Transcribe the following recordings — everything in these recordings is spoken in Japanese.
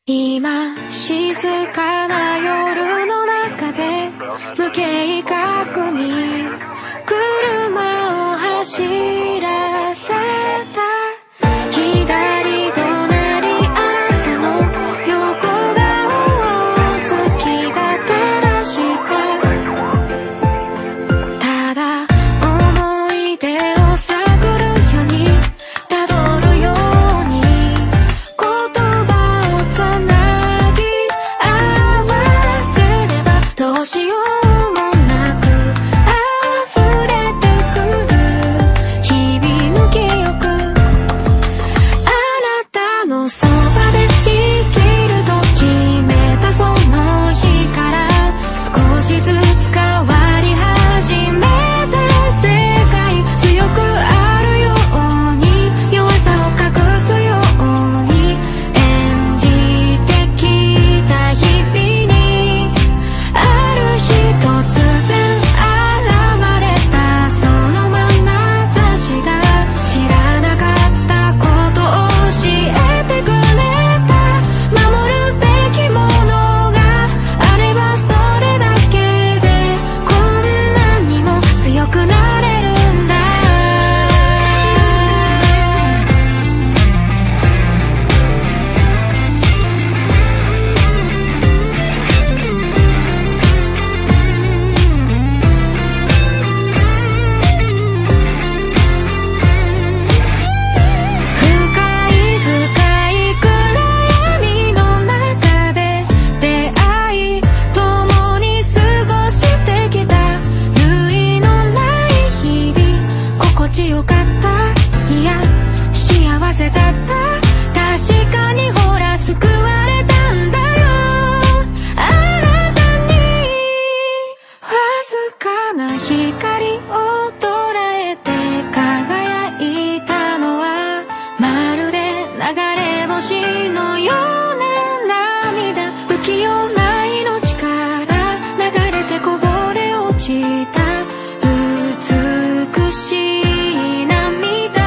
今静かな夜の中で無計画に車を走らせた左隣あなたの横顔を月が照らしたただ思い出を探るようにたどるように言葉をつなぎ合わせればどうしようもなく溢れてくる日々の記憶あなたのそばで生きると決めたその日から少しずつ変わり始めた世界強くあるように弱さを隠すように演じてきた日々にある日突然現れたその眼差しが知らなかったことを教えてくれた守るべきものがあればそれだけでこんなにも強くなれるんだ深い深い暗闇の中で出会い共に過ごしてきた類のない日々心地よかったいや幸せだった確かにほら救われたんだよあなたにわずかな光を捉えて輝いたのはまるで流れ星のような涙不器用な命から流れてこぼれ落ちた美しい涙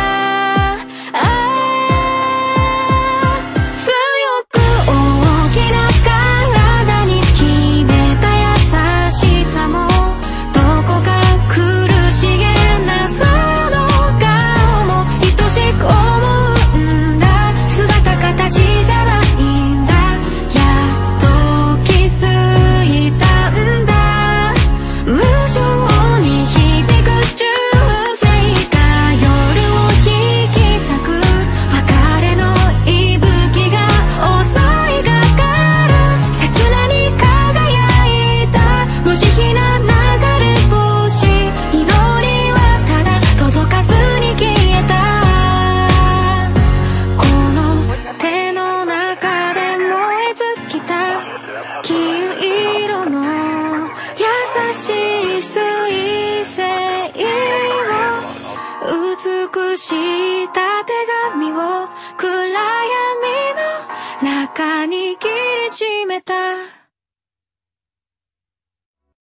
強く大きな体に秘めた優しさもどこか苦しげなその顔も愛しく思うんだ姿形じゃないんだやっと気づいたんだ無情に響く銃声が夜を引き裂く別れの息吹が襲いがかる刹那に輝いた無慈悲な流れ星祈りはただ届かずに消えたこの手の中で燃え尽きた黄色の優しい水星を美しいたてがみを暗闇の中に握りしめた